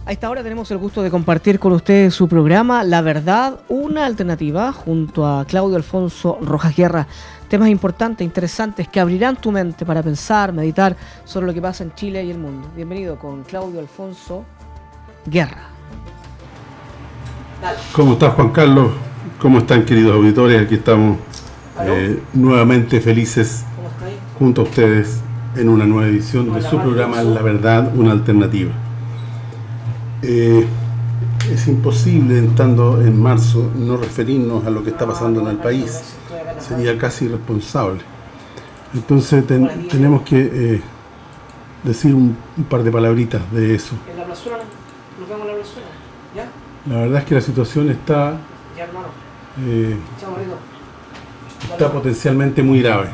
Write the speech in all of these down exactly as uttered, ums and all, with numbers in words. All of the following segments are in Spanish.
A esta hora tenemos el gusto de compartir con ustedes su programa La Verdad, una alternativa, junto a Claudio Alfonso Rojas Guerra. Temas importantes, interesantes, que abrirán tu mente para pensar, meditar sobre lo que pasa en Chile y el mundo. Bienvenido con Claudio Alfonso Guerra. Dale. ¿Cómo estás, Juan Carlos? ¿Cómo están, queridos auditores? Aquí estamos eh, nuevamente felices junto a ustedes en una nueva edición de su programa La Verdad, una alternativa. Eh, es imposible, estando en marzo, no referirnos a lo que está pasando en el país. Sería casi irresponsable. Entonces ten, tenemos que eh, decir un, un par de palabritas de eso. En la plazuela, nos vemos en la plazuela, ¿ya? La verdad es que la situación está, ya, hermano. Eh, está potencialmente muy grave.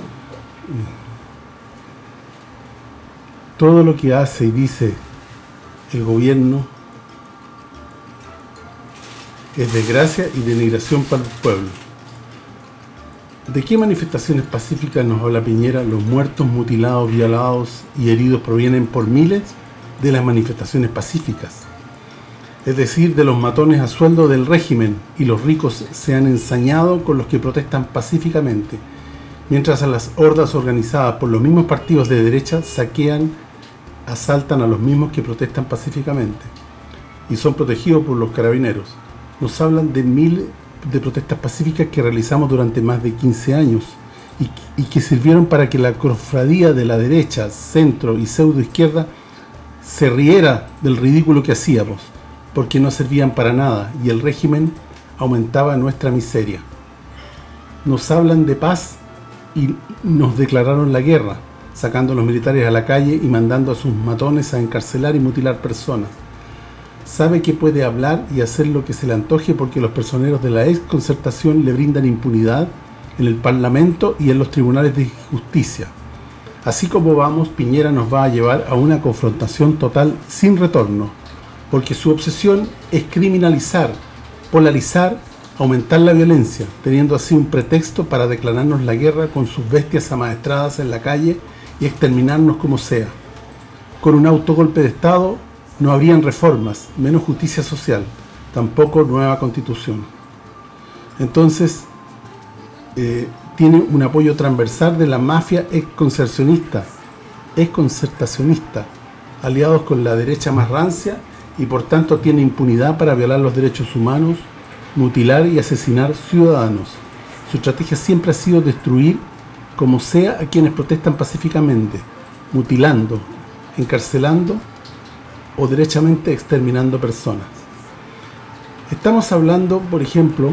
Todo lo que hace y dice el gobierno es desgracia y denigración para el pueblo. ¿De qué manifestaciones pacíficas nos habla Piñera? Los muertos, mutilados, violados y heridos provienen por miles de las manifestaciones pacíficas. Es decir, de los matones a sueldo del régimen, y los ricos se han ensañado con los que protestan pacíficamente, mientras a las hordas organizadas por los mismos partidos de derecha saquean, asaltan a los mismos que protestan pacíficamente y son protegidos por los carabineros. Nos hablan de mil de protestas pacíficas que realizamos durante más de quince años y, y que sirvieron para que la cofradía de la derecha, centro y pseudo izquierda se riera del ridículo que hacíamos, porque no servían para nada y el régimen aumentaba nuestra miseria. Nos hablan de paz y nos declararon la guerra, sacando a los militares a la calle y mandando a sus matones a encarcelar y mutilar personas. Sabe que puede hablar y hacer lo que se le antoje porque los personeros de la exconcertación le brindan impunidad en el Parlamento y en los tribunales de justicia. Así como vamos, Piñera nos va a llevar a una confrontación total sin retorno, porque su obsesión es criminalizar, polarizar, aumentar la violencia, teniendo así un pretexto para declararnos la guerra con sus bestias amaestradas en la calle y exterminarnos como sea. Con un autogolpe de Estado no habrían reformas, menos justicia social, tampoco nueva constitución. Entonces, eh, tiene un apoyo transversal de la mafia exconcertacionista, exconcertacionista, aliados con la derecha más rancia, y por tanto tiene impunidad para violar los derechos humanos, mutilar y asesinar ciudadanos. Su estrategia siempre ha sido destruir como sea a quienes protestan pacíficamente, mutilando, encarcelando o derechamente exterminando personas. Estamos hablando, por ejemplo,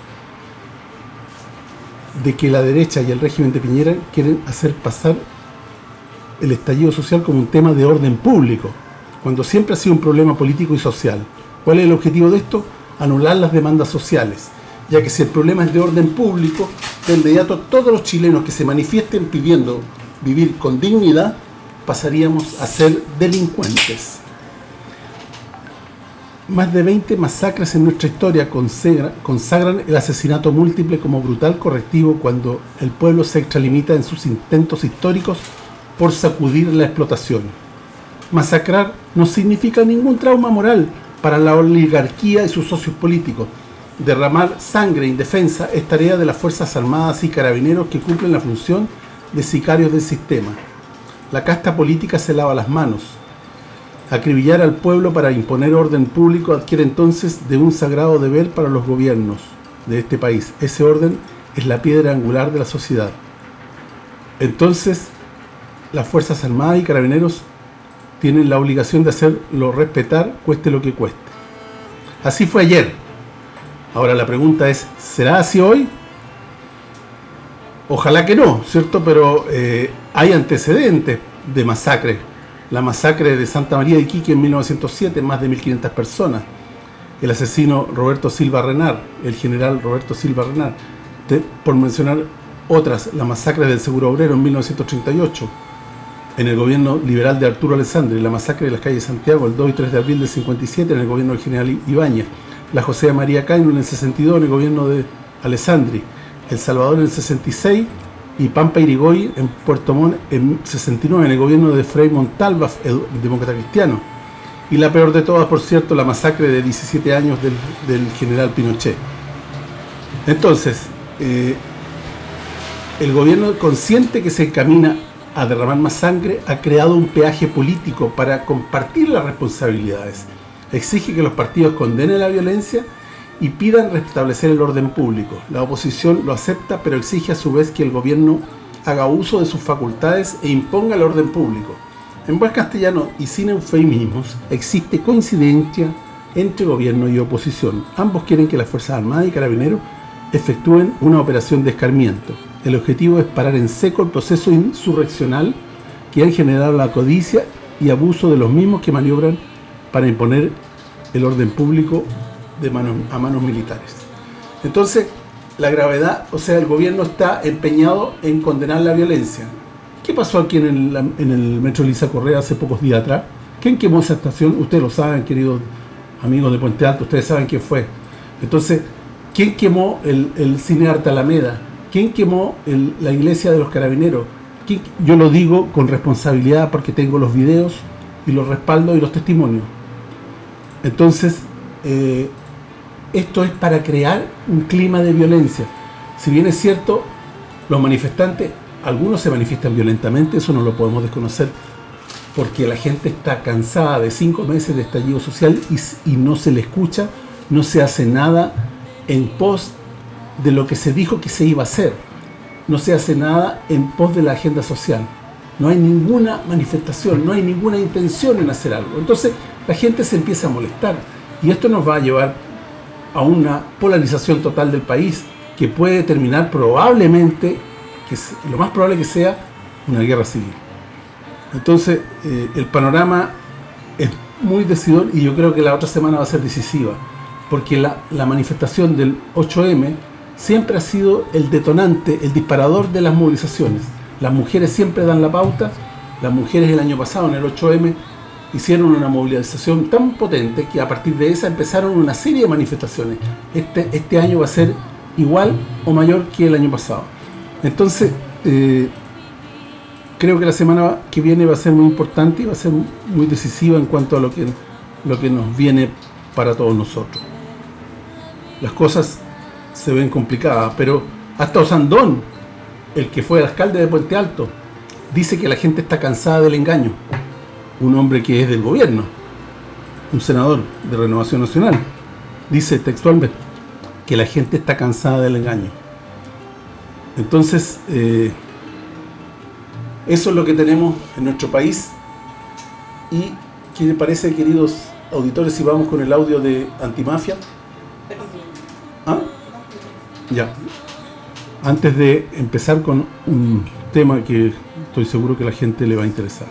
de que la derecha y el régimen de Piñera quieren hacer pasar el estallido social como un tema de orden público, cuando siempre ha sido un problema político y social. ¿Cuál es el objetivo de esto? Anular las demandas sociales, ya que si el problema es de orden público, de inmediato todos los chilenos que se manifiesten pidiendo vivir con dignidad, pasaríamos a ser delincuentes. Más de veinte masacres en nuestra historia consagra, consagran el asesinato múltiple como brutal correctivo cuando el pueblo se extralimita en sus intentos históricos por sacudir la explotación. Masacrar no significa ningún trauma moral para la oligarquía y sus socios políticos. Derramar sangre indefensa es tarea de las Fuerzas Armadas y Carabineros que cumplen la función de sicarios del sistema. La casta política se lava las manos. Acribillar al pueblo para imponer orden público adquiere entonces de un sagrado deber para los gobiernos de este país. Ese orden es la piedra angular de la sociedad. Entonces, las Fuerzas Armadas y Carabineros tienen la obligación de hacerlo respetar, cueste lo que cueste. Así fue ayer. Ahora la pregunta es, ¿será así hoy? Ojalá que no, ¿cierto? Pero eh, hay antecedentes de masacres. La masacre de Santa María de Iquique en mil novecientos siete, más de mil quinientas personas. El asesino Roberto Silva Renard, el general Roberto Silva Renard. De, por mencionar otras, la masacre del Seguro Obrero en mil novecientos treinta y ocho, en el gobierno liberal de Arturo Alessandri, la masacre de las calles de Santiago el dos y tres de abril del cincuenta y siete en el gobierno del general Ibáñez, la José María Caino en el sesenta y dos en el gobierno de Alessandri, El Salvador en el sesenta y seis y Pampa Irigoy en Puerto Montt en sesenta y nueve en el gobierno de Frei Montalva, el demócrata cristiano. Y la peor de todas, por cierto, la masacre de diecisiete años del, del general Pinochet. Entonces, eh, el gobierno, consciente que se encamina a derramar más sangre, ha creado un peaje político para compartir las responsabilidades. Exige que los partidos condenen la violencia y pidan restablecer el orden público. La oposición lo acepta, pero exige a su vez que el gobierno haga uso de sus facultades e imponga el orden público. En buen castellano y sin eufemismos, existe coincidencia entre gobierno y oposición. Ambos quieren que las Fuerzas Armadas y Carabineros efectúen una operación de escarmiento. El objetivo es parar en seco el proceso insurreccional que han generado la codicia y abuso de los mismos que maniobran para imponer el orden público de manos, a manos militares. Entonces, la gravedad, o sea, el gobierno está empeñado en condenar la violencia. ¿Qué pasó aquí en el, en el Metro Elisa Correa hace pocos días atrás? ¿Quién quemó esa estación? Ustedes lo saben, queridos amigos de Puente Alto, ustedes saben quién fue. Entonces, ¿quién quemó el, el Cine Arte Alameda? ¿Quién quemó el, la iglesia de los Carabineros? ¿Quién? Yo lo digo con responsabilidad porque tengo los videos y los respaldos y los testimonios. Entonces, eh, esto es para crear un clima de violencia. Si bien es cierto, los manifestantes, algunos se manifiestan violentamente, eso no lo podemos desconocer, porque la gente está cansada de cinco meses de estallido social y, y no se le escucha, no se hace nada en pos de lo que se dijo que se iba a hacer. No se hace nada en pos de la agenda social. No hay ninguna manifestación, no hay ninguna intención en hacer algo. Entonces la gente se empieza a molestar y esto nos va a llevar a una polarización total del país que puede terminar probablemente, que es, lo más probable que sea, una guerra civil. Entonces eh, el panorama es muy decidor y yo creo que la otra semana va a ser decisiva, porque la, la manifestación del ocho eme siempre ha sido el detonante, el disparador de las movilizaciones. Las mujeres siempre dan la pauta. Las mujeres el año pasado, en el ocho eme, hicieron una movilización tan potente que a partir de esa empezaron una serie de manifestaciones. Este, este año va a ser igual o mayor que el año pasado. Entonces, eh, creo que la semana que viene va a ser muy importante y va a ser muy decisiva en cuanto a lo que, lo que nos viene para todos nosotros. Las cosas se ven complicadas, pero hasta Osandón, el que fue alcalde de Puente Alto, dice que la gente está cansada del engaño. Un hombre que es del gobierno, un senador de Renovación Nacional, dice textualmente que la gente está cansada del engaño. Entonces, eh, eso es lo que tenemos en nuestro país. ¿Y qué les parece, queridos auditores, si vamos con el audio de Antimafia? ¿Ah? Ya. Antes de empezar con un tema que estoy seguro que a la gente le va a interesar.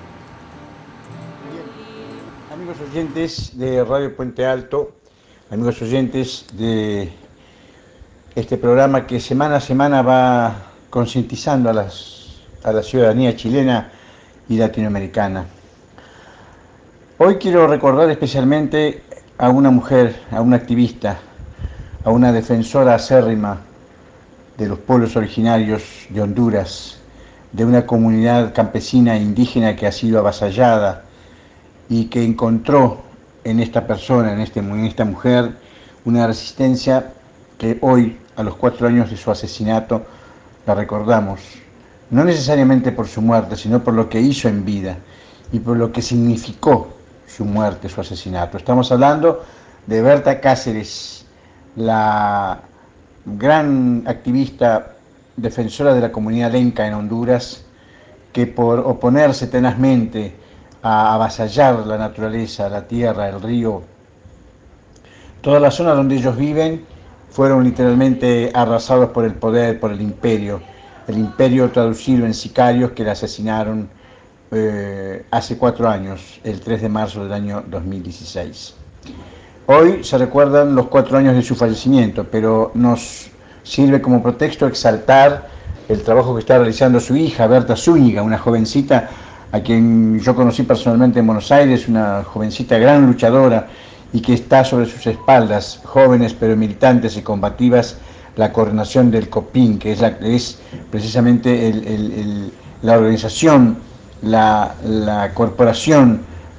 Bien. Amigos oyentes de Radio Puente Alto, amigos oyentes de este programa que semana a semana va concientizando a las a la ciudadanía chilena y latinoamericana. Hoy quiero recordar especialmente a una mujer, a una activista, a una defensora acérrima de los pueblos originarios de Honduras, de una comunidad campesina e indígena que ha sido avasallada y que encontró en esta persona, en, este, en esta mujer, una resistencia que hoy, a los cuatro años de su asesinato, la recordamos, no necesariamente por su muerte, sino por lo que hizo en vida y por lo que significó su muerte, su asesinato. Estamos hablando de Berta Cáceres, la gran activista defensora de la comunidad lenca en Honduras, que por oponerse tenazmente a avasallar la naturaleza, la tierra, el río, toda la zona donde ellos viven, fueron literalmente arrasados por el poder, por el imperio, el imperio traducido en sicarios que la asesinaron eh, hace cuatro años, el tres de marzo del año dos mil dieciséis. Hoy se recuerdan los cuatro años de su fallecimiento, pero nos sirve como pretexto exaltar el trabajo que está realizando su hija, Berta Zúñiga, una jovencita a quien yo conocí personalmente en Buenos Aires, una jovencita gran luchadora y que está sobre sus espaldas, jóvenes pero militantes y combativas, la coordinación del COPIN, que es, la, es precisamente el, el, el, la organización, la, la corporación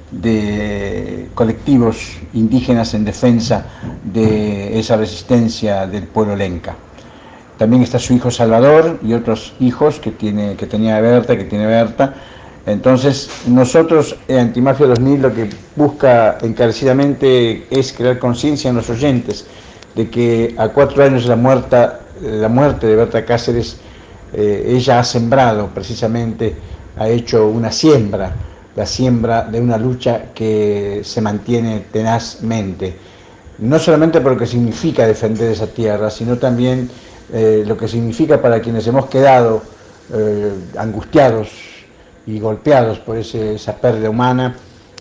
de colectivos indígenas en defensa de esa resistencia del pueblo lenca. También está su hijo Salvador y otros hijos que, tiene, que tenía Berta, que tiene Berta. Entonces, nosotros, eh, Antimafia dos mil, lo que busca encarecidamente es crear conciencia en los oyentes de que a cuatro años de la, muerta, la muerte de Berta Cáceres, eh, ella ha sembrado precisamente, ha hecho una siembra, la siembra de una lucha que se mantiene tenazmente, no solamente por lo que significa defender esa tierra, sino también eh, lo que significa para quienes hemos quedado eh, angustiados y golpeados por ese, esa pérdida humana,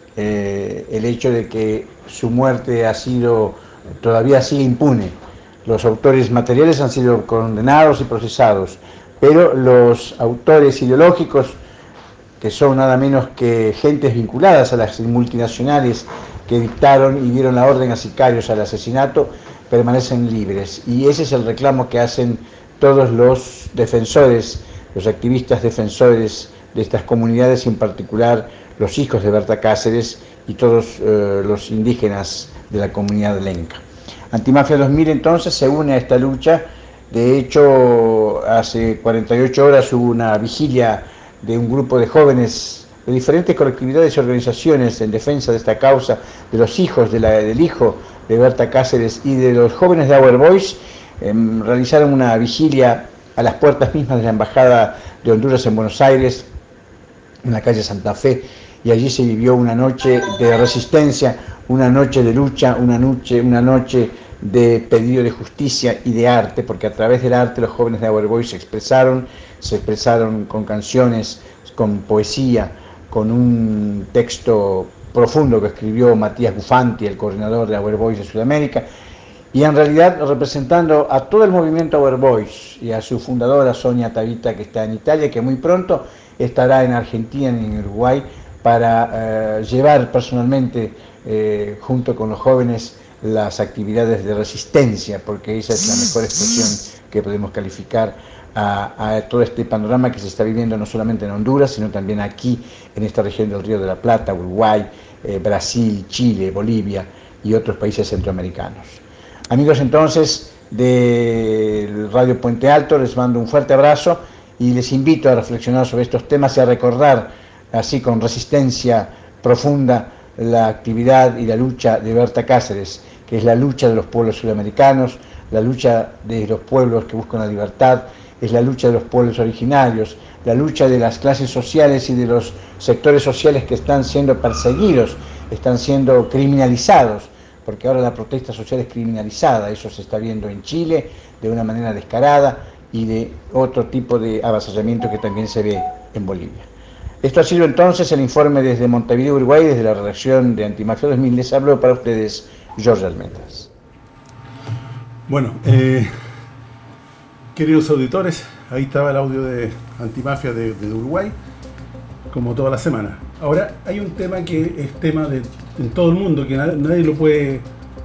eh, el hecho de que su muerte ha sido, todavía sigue impune. Los autores materiales han sido condenados y procesados, pero los autores ideológicos, que son nada menos que gentes vinculadas a las multinacionales que dictaron y dieron la orden a sicarios al asesinato, permanecen libres. Y ese es el reclamo que hacen todos los defensores, los activistas defensores de estas comunidades, y en particular los hijos de Berta Cáceres y todos eh, los indígenas de la comunidad lenca. Antimafia dos mil entonces se une a esta lucha. De hecho, hace cuarenta y ocho horas hubo una vigilia de un grupo de jóvenes de diferentes colectividades y organizaciones en defensa de esta causa, de los hijos de la, del hijo de Berta Cáceres y de los jóvenes de Our Voice. Eh, realizaron una vigilia a las puertas mismas de la Embajada de Honduras en Buenos Aires, en la calle Santa Fe, y allí se vivió una noche de resistencia, una noche de lucha, una noche, una noche de pedido de justicia y de arte, porque a través del arte los jóvenes de Our Voice se expresaron, se expresaron con canciones, con poesía, con un texto profundo que escribió Matías Bufanti, el coordinador de Our Voice de Sudamérica, y en realidad representando a todo el movimiento Our Voice y a su fundadora Sonia Tavita, que está en Italia, que muy pronto estará en Argentina y en Uruguay para eh, llevar personalmente eh, junto con los jóvenes las actividades de resistencia, porque esa es la mejor expresión que podemos calificar a, a todo este panorama que se está viviendo no solamente en Honduras, sino también aquí en esta región del Río de la Plata, Uruguay, eh, Brasil, Chile, Bolivia y otros países centroamericanos. Amigos entonces de Radio Puente Alto, les mando un fuerte abrazo y les invito a reflexionar sobre estos temas y a recordar así con resistencia profunda la actividad y la lucha de Berta Cáceres, que es la lucha de los pueblos sudamericanos, la lucha de los pueblos que buscan la libertad, es la lucha de los pueblos originarios, la lucha de las clases sociales y de los sectores sociales que están siendo perseguidos, están siendo criminalizados, porque ahora la protesta social es criminalizada. Eso se está viendo en Chile de una manera descarada y de otro tipo de avasallamiento que también se ve en Bolivia. Esto ha sido entonces el informe desde Montevideo, Uruguay, desde la redacción de Antimafia dos mil. Les hablo para ustedes Jorge Almendras. Bueno, eh, queridos auditores, ahí estaba el audio de Antimafia de, de Uruguay, como toda la semana. Ahora, hay un tema que es tema de en todo el mundo, que nadie, nadie lo puede...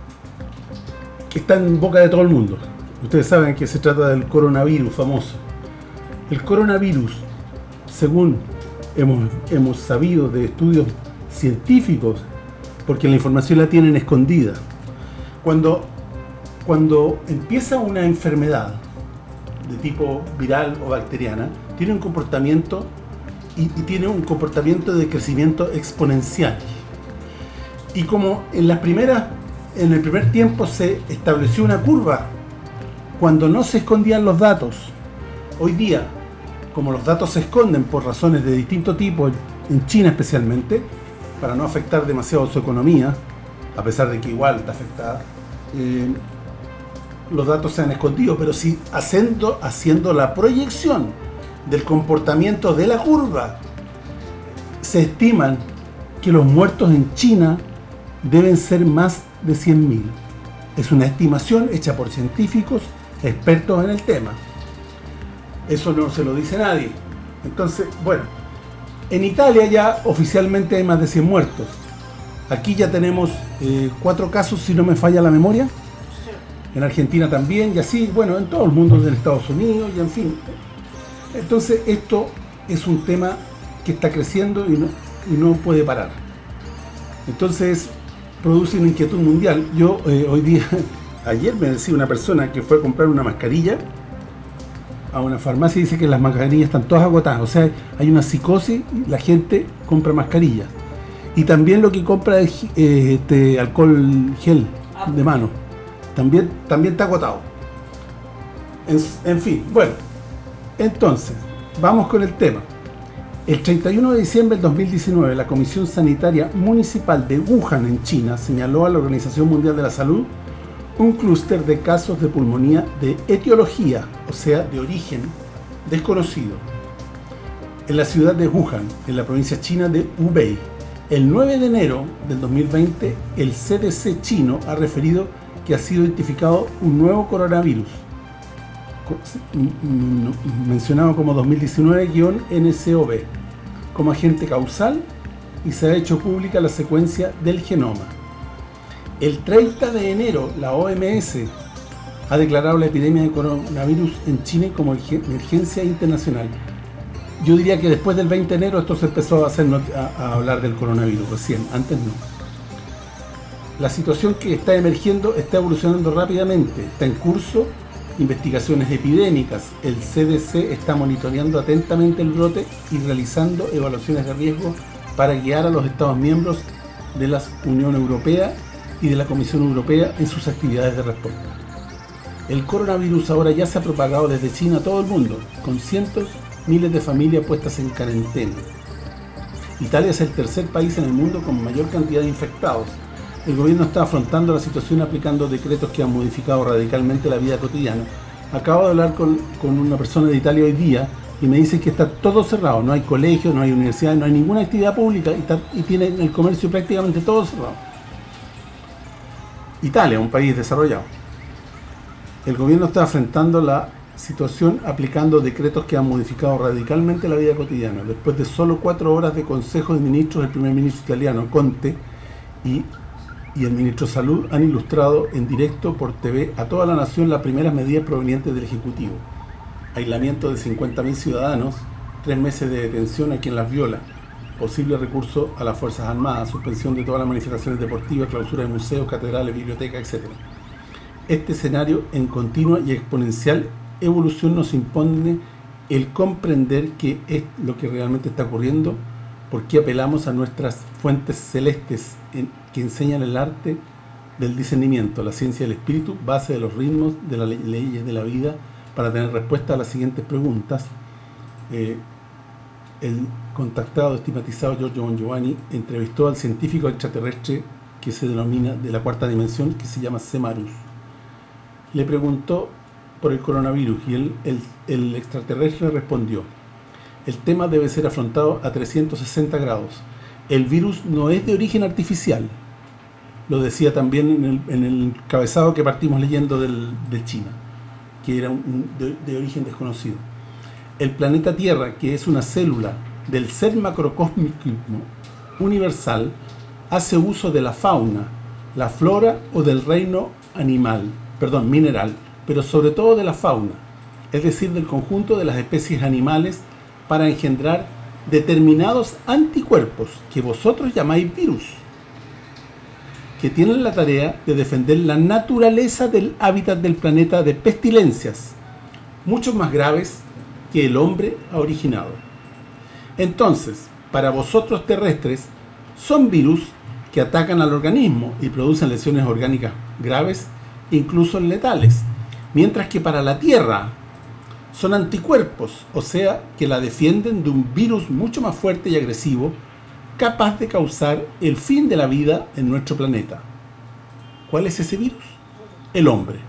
que está en boca de todo el mundo. Ustedes saben que se trata del coronavirus famoso. El coronavirus, según hemos, hemos sabido de estudios científicos, porque la información la tienen escondida, cuando, cuando empieza una enfermedad de tipo viral o bacteriana, tiene un comportamiento y, y tiene un comportamiento de crecimiento exponencial. Y como en las primeras, en el primer tiempo se estableció una curva, cuando no se escondían los datos, hoy día, como los datos se esconden por razones de distinto tipo, en China especialmente, para no afectar demasiado su economía, a pesar de que igual está afectada, eh, los datos se han escondido, pero sí haciendo, haciendo la proyección del comportamiento de la curva, se estiman que los muertos en China deben ser más de cien mil. Es una estimación hecha por científicos expertos en el tema. Eso no se lo dice nadie. Entonces, bueno, en Italia ya oficialmente hay más de cien muertos. Aquí ya tenemos eh, cuatro casos, si no me falla la memoria. En Argentina también, y así, bueno, en todo el mundo, en Estados Unidos, y en fin. Entonces, esto es un tema que está creciendo y no, y no puede parar. Entonces produce una inquietud mundial. Yo eh, hoy día, ayer me decía una persona que fue a comprar una mascarilla a una farmacia y dice que las mascarillas están todas agotadas. O sea, hay una psicosis y la gente compra mascarillas. Y también lo que compra es eh, este, alcohol gel de mano. También, también está agotado. En, en fin, bueno. Entonces, vamos con el tema. El treinta y uno de diciembre del dos mil diecinueve, la Comisión Sanitaria Municipal de Wuhan, en China, señaló a la Organización Mundial de la Salud un clúster de casos de pulmonía de etiología, o sea, de origen desconocido, en la ciudad de Wuhan, en la provincia china de Hubei. El nueve de enero del dos mil veinte, el C D C chino ha referido que ha sido identificado un nuevo coronavirus, mencionado como dos mil diecinueve N C O V, como agente causal, y se ha hecho pública la secuencia del genoma. El treinta de enero, la O M S ha declarado la epidemia de coronavirus en China como emergencia internacional. Yo diría que después del veinte de enero esto se empezó a, hacer, a, a hablar del coronavirus, recién, antes no. La situación que está emergiendo está evolucionando rápidamente, está en curso investigaciones epidémicas. El C D C está monitoreando atentamente el brote y realizando evaluaciones de riesgo para guiar a los Estados miembros de la Unión Europea y de la Comisión Europea en sus actividades de respuesta. El coronavirus ahora ya se ha propagado desde China a todo el mundo, con cientos, miles de familias puestas en cuarentena. Italia es el tercer país en el mundo con mayor cantidad de infectados. El gobierno está afrontando la situación aplicando decretos que han modificado radicalmente la vida cotidiana. Acabo de hablar con, con una persona de Italia hoy día y me dice que está todo cerrado, no hay colegios, no hay universidades, no hay ninguna actividad pública y, está, y tiene el comercio prácticamente todo cerrado. Italia, un país desarrollado. El gobierno está enfrentando la situación aplicando decretos que han modificado radicalmente la vida cotidiana. Después de solo cuatro horas de consejo de ministros, el primer ministro italiano, Conte, y, y el ministro de Salud han ilustrado en directo por T V a toda la nación las primeras medidas provenientes del Ejecutivo. Aislamiento de cincuenta mil ciudadanos, tres meses de detención a quien las viola, posible recurso a las Fuerzas Armadas, suspensión de todas las manifestaciones deportivas, clausura de museos, catedrales, bibliotecas, etcétera. Este escenario en continua y exponencial evolución nos impone el comprender qué es lo que realmente está ocurriendo, por qué apelamos a nuestras fuentes celestes en, que enseñan el arte del discernimiento, la ciencia del espíritu, base de los ritmos, de las leyes de la vida, para tener respuesta a las siguientes preguntas. Eh, el contactado, estigmatizado Giorgio Bongiovanni entrevistó al científico extraterrestre que se denomina de la cuarta dimensión, que se llama Semarus. Le preguntó por el coronavirus y él, el, el extraterrestre respondió: el tema debe ser afrontado a trescientos sesenta grados. El virus no es de origen artificial. Lo decía también en el, en el cabezado que partimos leyendo del, de China, que era un, de, de origen desconocido. El planeta Tierra, que es una célula del ser macrocósmico universal, hace uso de la fauna, la flora o del reino animal, perdón, mineral, pero sobre todo de la fauna, es decir, del conjunto de las especies animales, para engendrar determinados anticuerpos que vosotros llamáis virus, que tienen la tarea de defender la naturaleza del hábitat del planeta de pestilencias, mucho más graves que el hombre ha originado. Entonces, para vosotros terrestres, son virus que atacan al organismo y producen lesiones orgánicas graves, incluso letales, mientras que para la Tierra son anticuerpos, o sea, que la defienden de un virus mucho más fuerte y agresivo, capaz de causar el fin de la vida en nuestro planeta. ¿Cuál es ese virus? El hombre.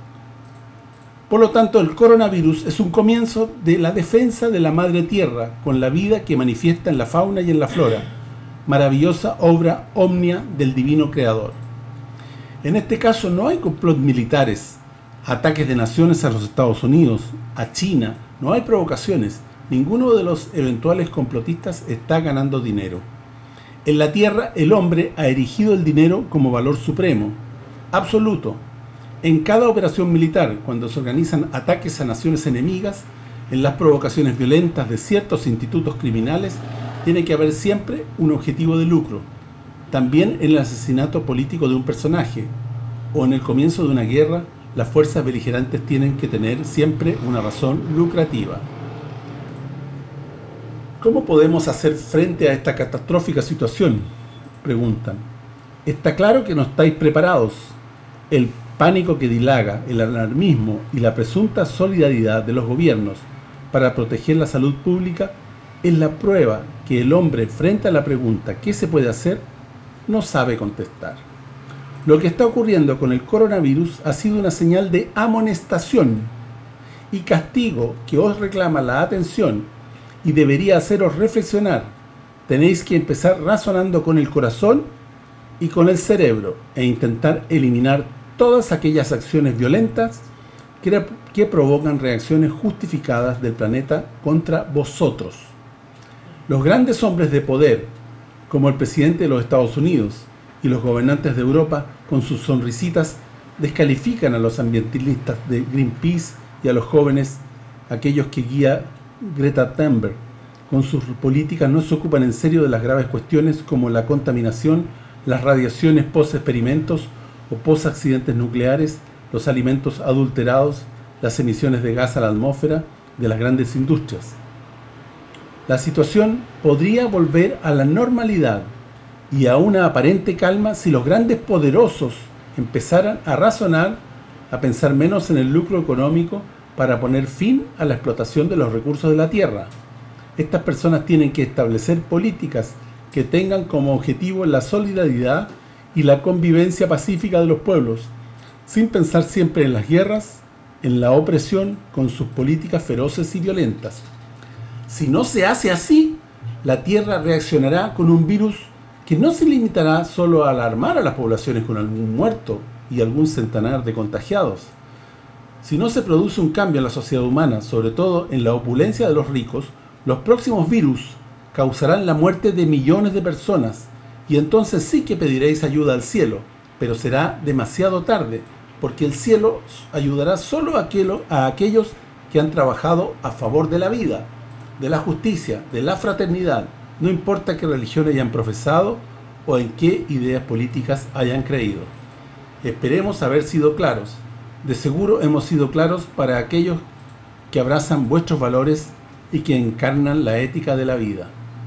Por lo tanto, el coronavirus es un comienzo de la defensa de la Madre Tierra con la vida que manifiesta en la fauna y en la flora, maravillosa obra omnia del divino creador. En este caso no hay complot militares, ataques de naciones a los Estados Unidos, a China, no hay provocaciones, ninguno de los eventuales complotistas está ganando dinero. En la Tierra el hombre ha erigido el dinero como valor supremo, absoluto. En cada operación militar, cuando se organizan ataques a naciones enemigas, en las provocaciones violentas de ciertos institutos criminales, tiene que haber siempre un objetivo de lucro. También en el asesinato político de un personaje o en el comienzo de una guerra, las fuerzas beligerantes tienen que tener siempre una razón lucrativa. ¿Cómo podemos hacer frente a esta catastrófica situación?, preguntan. Está claro que no estáis preparados. El pánico que dilaga, el alarmismo y la presunta solidaridad de los gobiernos para proteger la salud pública es la prueba que el hombre, frente a la pregunta ¿qué se puede hacer?, no sabe contestar. Lo que está ocurriendo con el coronavirus ha sido una señal de amonestación y castigo que os reclama la atención y debería haceros reflexionar. Tenéis que empezar razonando con el corazón y con el cerebro e intentar eliminar todas aquellas acciones violentas que, que provocan reacciones justificadas del planeta contra vosotros. Los grandes hombres de poder, como el presidente de los Estados Unidos y los gobernantes de Europa, con sus sonrisitas, descalifican a los ambientalistas de Greenpeace y a los jóvenes, aquellos que guía Greta Thunberg. Con sus políticas no se ocupan en serio de las graves cuestiones como la contaminación, las radiaciones post-experimentos o post-accidentes nucleares, los alimentos adulterados, las emisiones de gas a la atmósfera de las grandes industrias. La situación podría volver a la normalidad y a una aparente calma si los grandes poderosos empezaran a razonar, a pensar menos en el lucro económico para poner fin a la explotación de los recursos de la tierra. Estas personas tienen que establecer políticas que tengan como objetivo la solidaridad y la convivencia pacífica de los pueblos, sin pensar siempre en las guerras, en la opresión, con sus políticas feroces y violentas. Si no se hace así, la Tierra reaccionará con un virus que no se limitará solo a alarmar a las poblaciones con algún muerto y algún centenar de contagiados. Si no se produce un cambio en la sociedad humana, sobre todo en la opulencia de los ricos, los próximos virus causarán la muerte de millones de personas, y entonces sí que pediréis ayuda al cielo, pero será demasiado tarde, porque el cielo ayudará solo a, aquello, a aquellos que han trabajado a favor de la vida, de la justicia, de la fraternidad, no importa qué religión hayan profesado o en qué ideas políticas hayan creído. Esperemos haber sido claros. De seguro hemos sido claros para aquellos que abrazan vuestros valores y que encarnan la ética de la vida.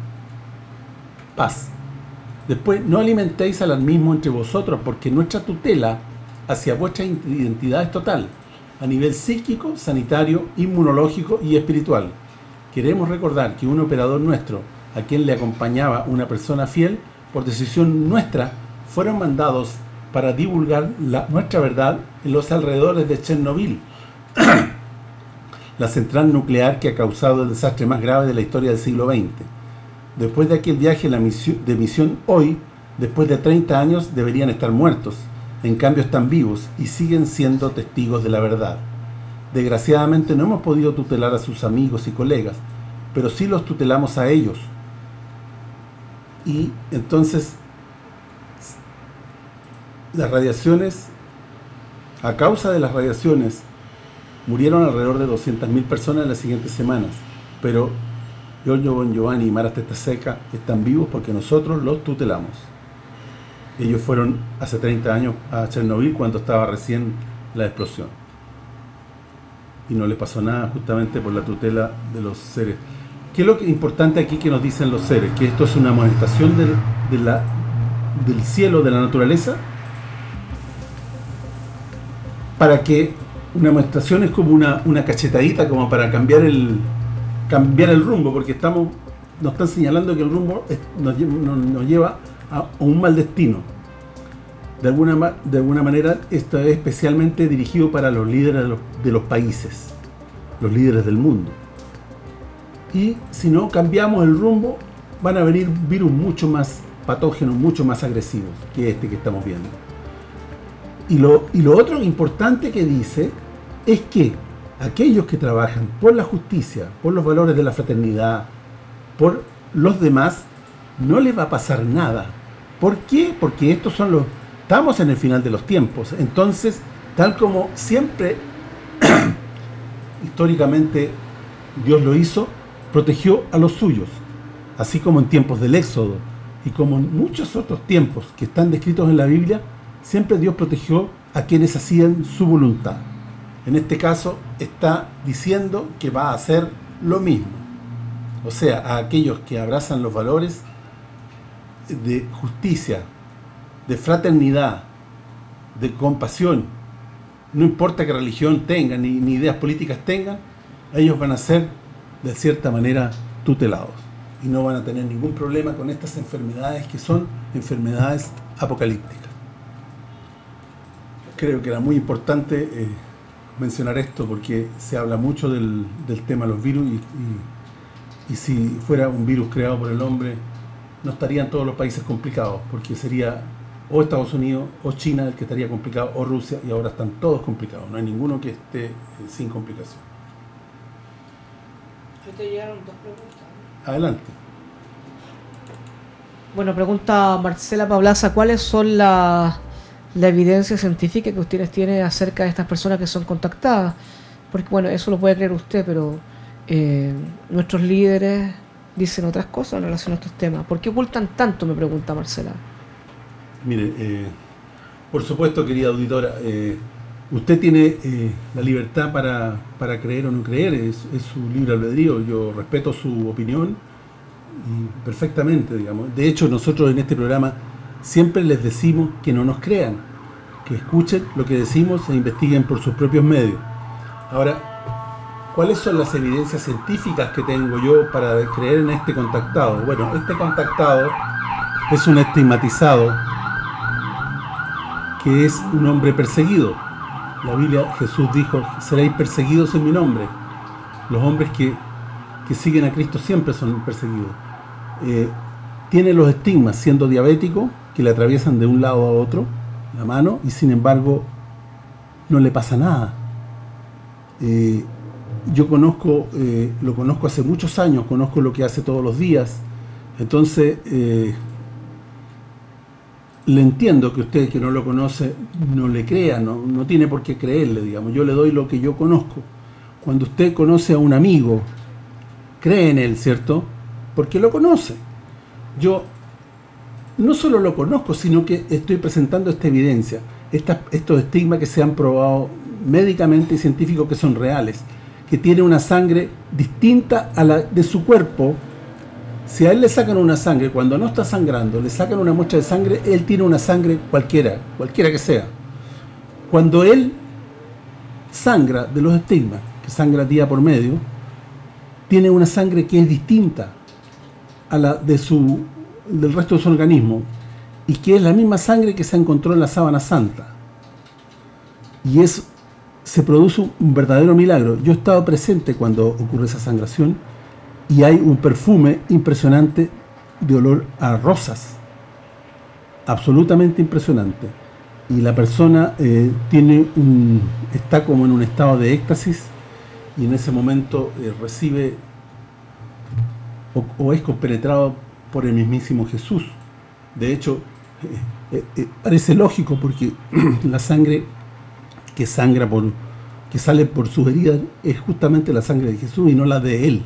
Paz. Después, no alimentéis alarmismo entre vosotros, porque nuestra tutela hacia vuestra identidad es total, a nivel psíquico, sanitario, inmunológico y espiritual. Queremos recordar que un operador nuestro, a quien le acompañaba una persona fiel, por decisión nuestra, fueron mandados para divulgar la, nuestra verdad en los alrededores de Chernobyl, la central nuclear que ha causado el desastre más grave de la historia del siglo veinte. Después de aquel viaje la misión, de misión hoy, después de treinta años, deberían estar muertos. En cambio están vivos y siguen siendo testigos de la verdad. Desgraciadamente no hemos podido tutelar a sus amigos y colegas, pero sí los tutelamos a ellos. Y entonces las radiaciones, a causa de las radiaciones, murieron alrededor de doscientas mil personas en las siguientes semanas, pero Giorgio Bon Giovanni y Mara Testa están vivos porque nosotros los tutelamos. Ellos fueron hace treinta años a Chernobyl cuando estaba recién la explosión. Y no les pasó nada justamente por la tutela de los seres. ¿Qué es lo que importante aquí que nos dicen los seres? Que esto es una amonestación del, de la, del cielo, de la naturaleza, para que una amonestación es como una, una cachetadita, como para cambiar el cambiar el rumbo, porque estamos nos están señalando que el rumbo es, nos, nos, nos lleva a un mal destino. De alguna, de alguna manera, esto es especialmente dirigido para los líderes de los, de los países, los líderes del mundo. Y si no cambiamos el rumbo, van a venir virus mucho más patógenos, mucho más agresivos que este que estamos viendo. Y lo, y lo otro importante que dice es que aquellos que trabajan por la justicia, por los valores de la fraternidad, por los demás, no les va a pasar nada. ¿Por qué? Porque estos son los... Estamos en el final de los tiempos. Entonces, tal como siempre, históricamente, Dios lo hizo, protegió a los suyos. Así como en tiempos del Éxodo, Y como en muchos otros tiempos que están descritos en la Biblia, siempre Dios protegió a quienes hacían su voluntad. En este caso está diciendo que va a hacer lo mismo. O sea, a aquellos que abrazan los valores de justicia, de fraternidad, de compasión, no importa qué religión tengan, ni, ni ideas políticas tengan, ellos van a ser de cierta manera tutelados y no van a tener ningún problema con estas enfermedades que son enfermedades apocalípticas. Creo que era muy importante eh, mencionar esto porque se habla mucho del, del tema de los virus y, y, y si fuera un virus creado por el hombre no estarían todos los países complicados, porque sería o Estados Unidos o China el que estaría complicado, o Rusia, y ahora están todos complicados, no hay ninguno que esté eh, sin complicación. Yo te llegaron dos preguntas. Adelante. Bueno, pregunta Marcela Pablaza, ¿cuáles son las la evidencia científica que ustedes tienen acerca de estas personas que son contactadas? Porque bueno, eso lo puede creer usted, pero eh, nuestros líderes dicen otras cosas en relación a estos temas. ¿Por qué ocultan tanto? Me pregunta Marcela. Mire, eh, por supuesto, querida auditora, eh, usted tiene eh, la libertad para, para creer o no creer, es, es su libre albedrío, yo respeto su opinión y perfectamente, digamos. De hecho, nosotros en este programa siempre les decimos que no nos crean, que escuchen lo que decimos e investiguen por sus propios medios. Ahora, ¿cuáles son las evidencias científicas que tengo yo para creer en este contactado? Bueno, este contactado es un estigmatizado que es un hombre perseguido. La Biblia, Jesús dijo, seréis perseguidos en mi nombre. Los hombres que, que siguen a Cristo siempre son perseguidos. Eh, tiene los estigmas, siendo diabético, que le atraviesan de un lado a otro, la mano, y sin embargo no le pasa nada. Eh, yo conozco, eh, lo conozco hace muchos años, conozco lo que hace todos los días, entonces eh, le entiendo que usted que no lo conoce no le crea, no, no tiene por qué creerle, digamos. Yo le doy lo que yo conozco. Cuando usted conoce a un amigo, cree en él, ¿cierto? Porque lo conoce. Yo no solo lo conozco, sino que estoy presentando esta evidencia, esta, estos estigmas que se han probado médicamente y científicos que son reales, que tiene una sangre distinta a la de su cuerpo. Si a él le sacan una sangre, cuando no está sangrando, le sacan una muestra de sangre, él tiene una sangre cualquiera, cualquiera que sea. Cuando él sangra de los estigmas, que sangra día por medio, tiene una sangre que es distinta a la de su del resto de su organismo, y que es la misma sangre que se encontró en la sábana santa. Y es se produce un verdadero milagro. Yo he estado presente cuando ocurre esa sangración, y hay un perfume impresionante de olor a rosas, absolutamente impresionante, y la persona eh, tiene un está como en un estado de éxtasis, y en ese momento eh, recibe o, o es compenetrado por el mismísimo Jesús. De hecho, eh, eh, eh, parece lógico, porque la sangre que sangra por que sale por sus heridas es justamente la sangre de Jesús y no la de él.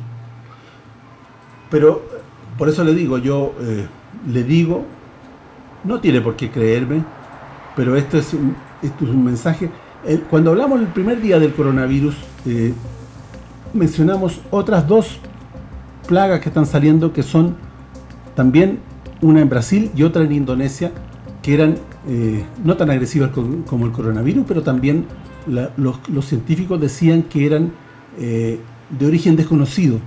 Pero por eso le digo, yo eh, le digo, no tiene por qué creerme, pero esto es un, esto es un mensaje. Eh, cuando hablamos el primer día del coronavirus, eh, mencionamos otras dos plagas que están saliendo, que son también una en Brasil y otra en Indonesia, que eran eh, no tan agresivas como, como el coronavirus, pero también la, los, los científicos decían que eran eh, de origen desconocido.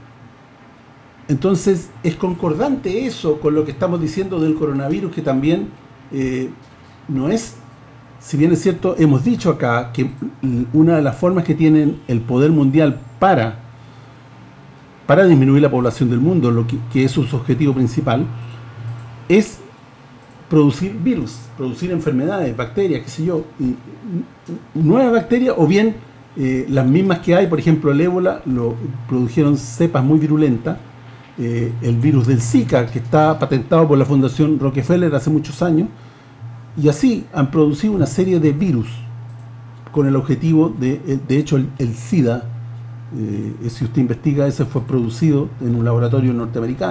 Entonces es concordante eso con lo que estamos diciendo del coronavirus, que también eh, no es, si bien es cierto, hemos dicho acá que una de las formas que tienen el poder mundial para para disminuir la población del mundo, lo que, que es su objetivo principal, es producir virus, producir enfermedades, bacterias, qué sé yo, y, nuevas bacterias, o bien eh, las mismas que hay. Por ejemplo, el ébola lo produjeron cepas muy virulentas, eh, el virus del Zika, que está patentado por la Fundación Rockefeller hace muchos años, y así han producido una serie de virus con el objetivo de, de hecho, el, el SIDA, Eh, si usted investiga, ese fue producido en un laboratorio norteamericano,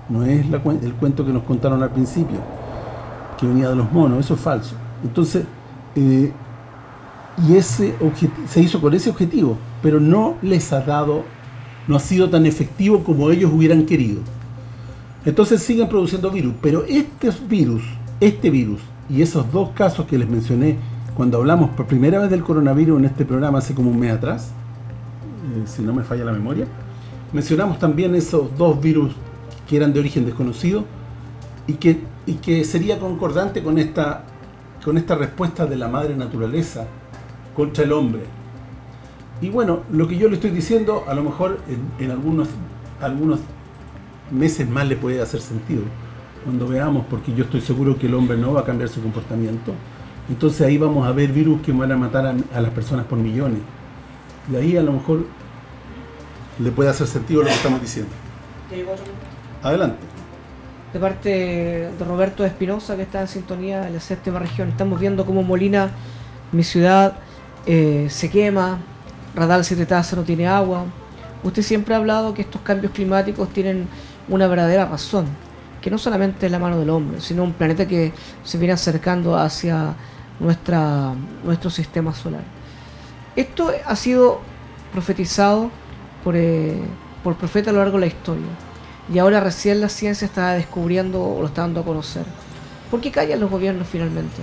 no es la, el cuento que nos contaron al principio, que venía de los monos, eso es falso. Entonces, eh, y ese se hizo con ese objetivo, pero no les ha dado, no ha sido tan efectivo como ellos hubieran querido. Entonces siguen produciendo virus, pero este virus, este virus y esos dos casos que les mencioné cuando hablamos por primera vez del coronavirus en este programa hace como un mes atrás, eh, si no me falla la memoria, mencionamos también esos dos virus que eran de origen desconocido y que, y que sería concordante con esta, con esta respuesta de la madre naturaleza contra el hombre. Y bueno, lo que yo le estoy diciendo, a lo mejor en, en algunos, algunos meses más le puede hacer sentido, cuando veamos, porque yo estoy seguro que el hombre no va a cambiar su comportamiento. Entonces ahí vamos a ver virus que van a matar a, a las personas por millones. Y ahí a lo mejor le puede hacer sentido lo que estamos diciendo. Adelante. De parte de Roberto Espinosa, que está en sintonía en la séptima región. Estamos viendo cómo Molina, mi ciudad, eh, se quema, Radal Siete Tazas no tiene agua. Usted siempre ha hablado que estos cambios climáticos tienen una verdadera razón, que no solamente es la mano del hombre, sino un planeta que se viene acercando hacia nuestra nuestro sistema solar. Esto ha sido profetizado por, eh, por profetas a lo largo de la historia, y ahora recién la ciencia está descubriendo o lo está dando a conocer. ¿Por qué callan los gobiernos finalmente?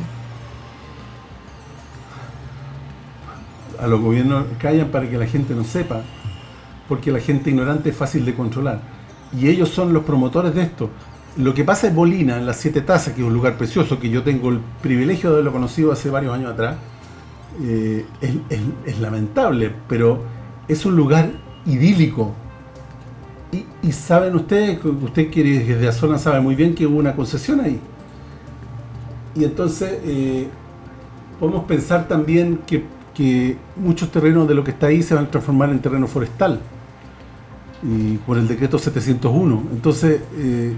A los gobiernos callan para que la gente no sepa, porque la gente ignorante es fácil de controlar, y ellos son los promotores de esto. Lo que pasa en Molina, en las Siete Tazas, que es un lugar precioso, que yo tengo el privilegio de haberlo conocido hace varios años atrás, eh, es, es, es lamentable, pero es un lugar idílico. Y, y saben ustedes, usted que desde la zona sabe muy bien que hubo una concesión ahí. Y entonces eh, podemos pensar también que, que muchos terrenos de lo que está ahí se van a transformar en terreno forestal, y por el decreto setecientos uno. Entonces, eh,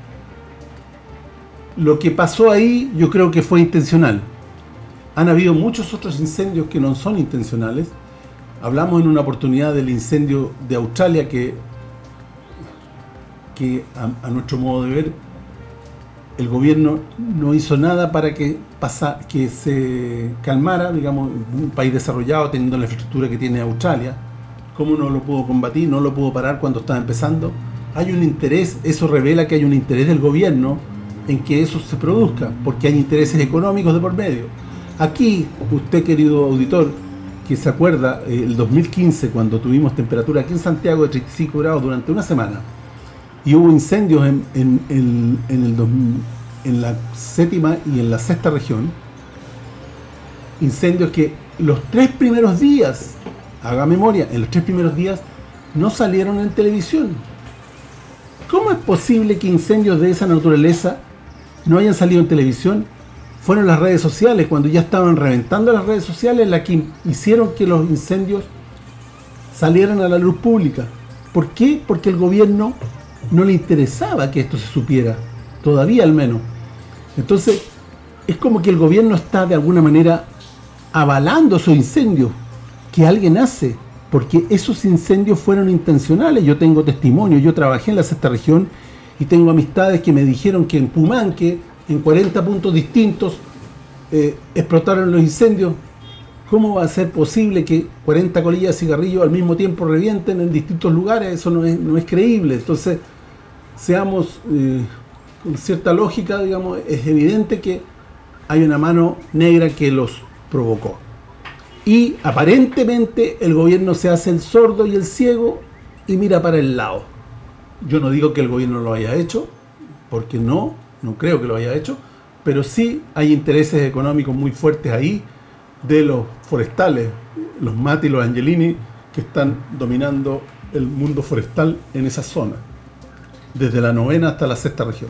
lo que pasó ahí yo creo que fue intencional. Han habido muchos otros incendios que no son intencionales. Hablamos en una oportunidad del incendio de Australia que, que a, a nuestro modo de ver, el gobierno no hizo nada para que pasa, que se calmara, digamos, un país desarrollado teniendo la infraestructura que tiene Australia. ¿Cómo no lo pudo combatir? No lo pudo parar cuando estaba empezando. Hay un interés, eso revela que hay un interés del gobierno en que eso se produzca, porque hay intereses económicos de por medio. Aquí, usted, querido auditor, que se acuerda, eh, el dos mil quince, cuando tuvimos temperatura aquí en Santiago de treinta y cinco grados durante una semana, y hubo incendios en, en, en, en, el dos mil, en la séptima y en la sexta región, incendios que los tres primeros días, haga memoria, en los tres primeros días no salieron en televisión. ¿Cómo es posible que incendios de esa naturaleza no hayan salido en televisión? Fueron las redes sociales, cuando ya estaban reventando las redes sociales, las que hicieron que los incendios salieran a la luz pública. ¿Por qué? Porque el gobierno no le interesaba que esto se supiera, todavía al menos. Entonces, es como que el gobierno está de alguna manera avalando esos incendios que alguien hace, porque esos incendios fueron intencionales. Yo tengo testimonio, yo trabajé en la sexta región y tengo amistades que me dijeron que en Pumanque, en cuarenta puntos distintos, eh, explotaron los incendios. ¿Cómo va a ser posible que cuarenta colillas de cigarrillo al mismo tiempo revienten en distintos lugares? Eso no es, no es creíble. Entonces, seamos eh, con cierta lógica, digamos, es evidente que hay una mano negra que los provocó. Y aparentemente el gobierno se hace el sordo y el ciego y mira para el lado. Yo no digo que el gobierno lo haya hecho, porque no, no creo que lo haya hecho, pero sí hay intereses económicos muy fuertes ahí de los forestales, los Mati y los Angelini, que están dominando el mundo forestal en esa zona, desde la novena hasta la sexta región.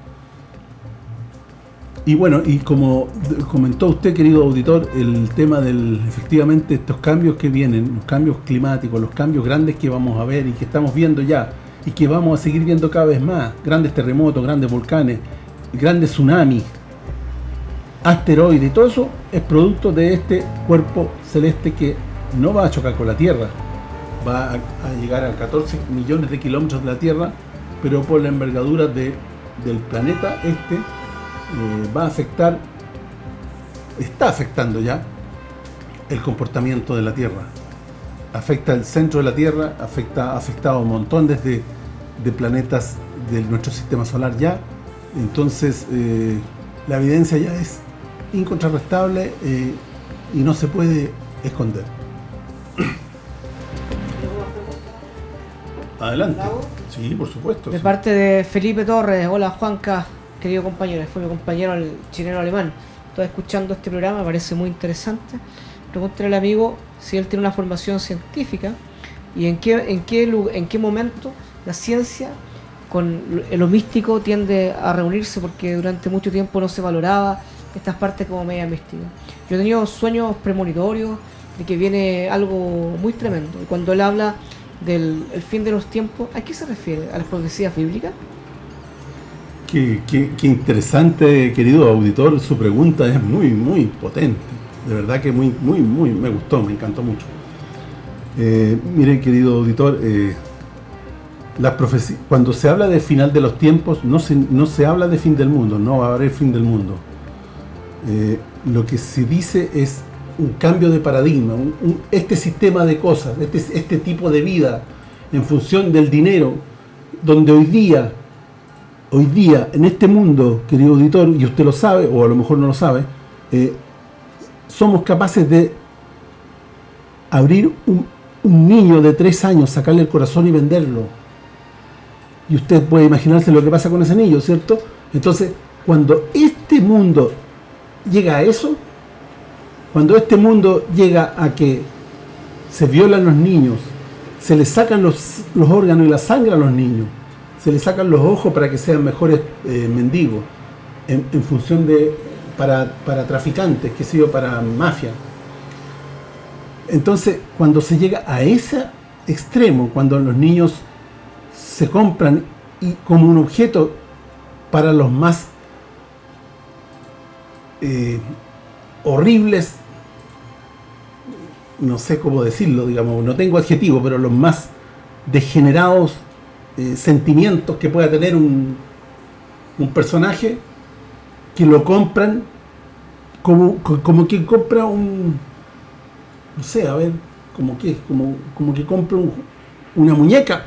Y bueno, y como comentó usted, querido auditor, el tema del, efectivamente, estos cambios que vienen, los cambios climáticos, los cambios grandes que vamos a ver y que estamos viendo ya, y que vamos a seguir viendo cada vez más, grandes terremotos, grandes volcanes, grandes tsunamis, asteroides, y todo eso es producto de este cuerpo celeste que no va a chocar con la Tierra, va a, a llegar a catorce millones de kilómetros de la Tierra, pero por la envergadura de, del planeta este eh, va a afectar, está afectando ya el comportamiento de la Tierra. Afecta el centro de la Tierra, afecta, ha afectado a un montón desde de planetas de nuestro sistema solar ya. Entonces eh, la evidencia ya es incontrarrestable eh, y no se puede esconder. Adelante. Sí, por supuesto. De sí. parte de Felipe Torres. Hola Juanca, querido compañero. Fue mi compañero el chileno alemán. Estoy escuchando este programa, me parece muy interesante. Pregúntale al amigo si él tiene una formación científica y en qué, en qué, en qué momento la ciencia con lo místico tiende a reunirse, porque durante mucho tiempo no se valoraba estas partes como media místicas. Yo he tenido sueños premonitorios de que viene algo muy tremendo. Y cuando él habla del el fin de los tiempos, ¿a qué se refiere? ¿A las profecías bíblicas? Qué, qué, qué interesante, querido auditor, su pregunta es muy, muy potente. De verdad que muy, muy, muy, me gustó, me encantó mucho. Eh, mire, querido auditor, eh, las profecías, cuando se habla de final de los tiempos, no se, no se habla de fin del mundo, no va a haber fin del mundo. Eh, lo que se dice es un cambio de paradigma, un, un, este sistema de cosas, este, este tipo de vida en función del dinero, donde hoy día, hoy día, en este mundo, querido auditor, y usted lo sabe, o a lo mejor no lo sabe, eh, somos capaces de abrir un, un niño de tres años, sacarle el corazón y venderlo. Y usted puede imaginarse lo que pasa con ese niño, ¿cierto? Entonces, cuando este mundo llega a eso, cuando este mundo llega a que se violan los niños, se les sacan los, los órganos y la sangre a los niños, se les sacan los ojos para que sean mejores eh, mendigos, en, en función de, para, para traficantes, qué sé yo, para mafia. Entonces, cuando se llega a ese extremo, cuando los niños se compran y como un objeto para los más eh, horribles, no sé cómo decirlo, digamos, no tengo adjetivo, pero los más degenerados eh, sentimientos que pueda tener un, un personaje, que lo compran como, como que compra un, no sé, a ver, como que como, como que compra un, una muñeca,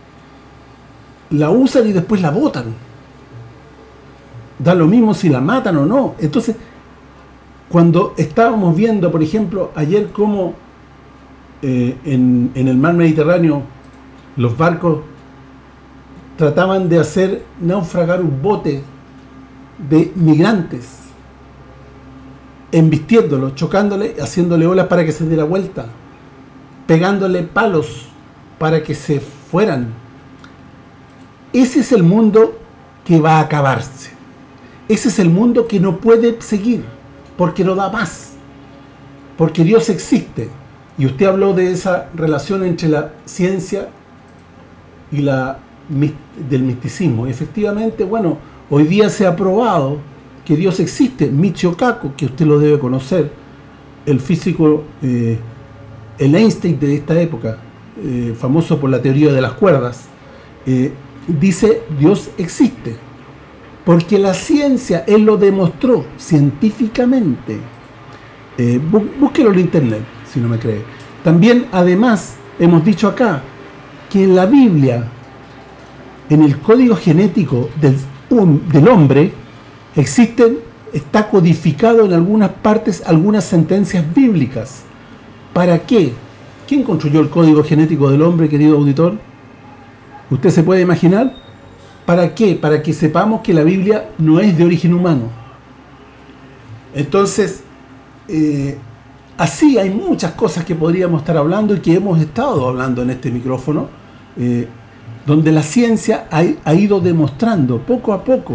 la usan y después la botan. Da lo mismo si la matan o no. Entonces, cuando estábamos viendo, por ejemplo, ayer cómo eh, en, en el mar Mediterráneo los barcos trataban de hacer naufragar un bote de migrantes, embistiéndolo, chocándole, haciéndole olas para que se diera vuelta, pegándole palos para que se fueran. Ese es el mundo que va a acabarse. Ese es el mundo que no puede seguir, porque no da más, porque Dios existe. Y usted habló de esa relación entre la ciencia y la del misticismo. Y efectivamente, bueno, hoy día se ha probado que Dios existe. Michio Kaku, que usted lo debe conocer, el físico, eh, el Einstein de esta época, eh, famoso por la teoría de las cuerdas, eh, dice Dios existe. Porque la ciencia, él lo demostró científicamente. Eh, bú, búsquelo en internet, si no me cree. También, además, hemos dicho acá, que en la Biblia, en el código genético del, um, del hombre, existen, está codificado en algunas partes, algunas sentencias bíblicas. ¿Para qué? ¿Quién construyó el código genético del hombre, querido auditor? ¿Usted se puede imaginar? ¿Para qué? Para que sepamos que la Biblia no es de origen humano. Entonces, eh, así hay muchas cosas que podríamos estar hablando y que hemos estado hablando en este micrófono, eh, donde la ciencia ha, ha ido demostrando poco a poco